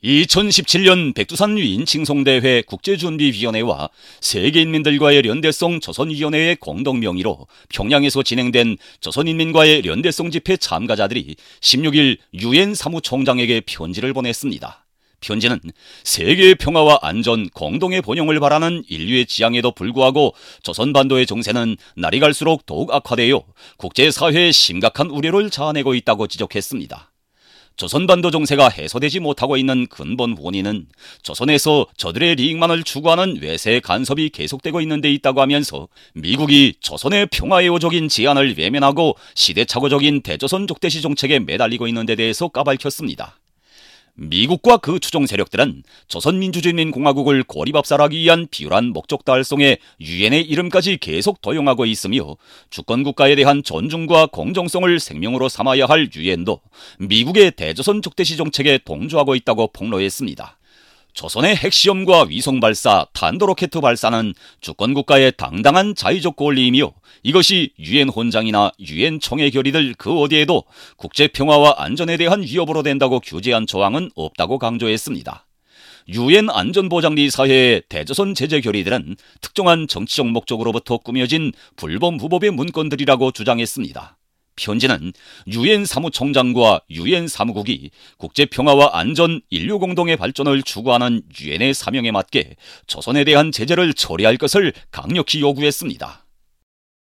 2017년 백두산 위인 칭송대회 국제준비위원회와 세계인민들과의 연대성 조선위원회의 공동 명의로 평양에서 진행된 조선인민과의 연대성 집회 참가자들이 16일 유엔 사무총장에게 편지를 보냈습니다. 편지는 세계의 평화와 안전, 공동의 번영을 바라는 인류의 지향에도 불구하고 조선반도의 정세는 날이 갈수록 더욱 악화되어 국제사회에 심각한 우려를 자아내고 있다고 지적했습니다. 조선반도 정세가 해소되지 못하고 있는 근본 원인은 조선에서 저들의利益만을 추구하는 외세 간섭이 계속되고 있는 데 있다고 하면서 미국이 조선의 평화의 오적인 제안을 외면하고 시대착오적인 대조선 족대시 정책에 매달리고 있는 데 대해서 까발켰습니다. 미국과 그 추종 세력들은 조선민주주의인민공화국을 고립압살하기 위한 비열한 목적 달성에 유엔의 이름까지 계속 도용하고 있으며 주권국가에 대한 존중과 공정성을 생명으로 삼아야 할 유엔도 미국의 대조선 족대시 정책에 동조하고 있다고 폭로했습니다. 조선의 핵시험과 위성발사, 탄도로켓 발사는 주권국가의 당당한 자의적 권리이며 이것이 유엔 헌장이나 유엔 총회 결의들 그 어디에도 국제평화와 안전에 대한 위협으로 된다고 규제한 조항은 없다고 강조했습니다. 유엔 안전보장리 사회의 대조선 제재 결의들은 특정한 정치적 목적으로부터 꾸며진 불법 무법의 문건들이라고 주장했습니다. 편지는 유엔 사무총장과 유엔 사무국이 국제평화와 안전, 인류 공동의 발전을 추구하는 유엔의 사명에 맞게 조선에 대한 제재를 처리할 것을 강력히 요구했습니다.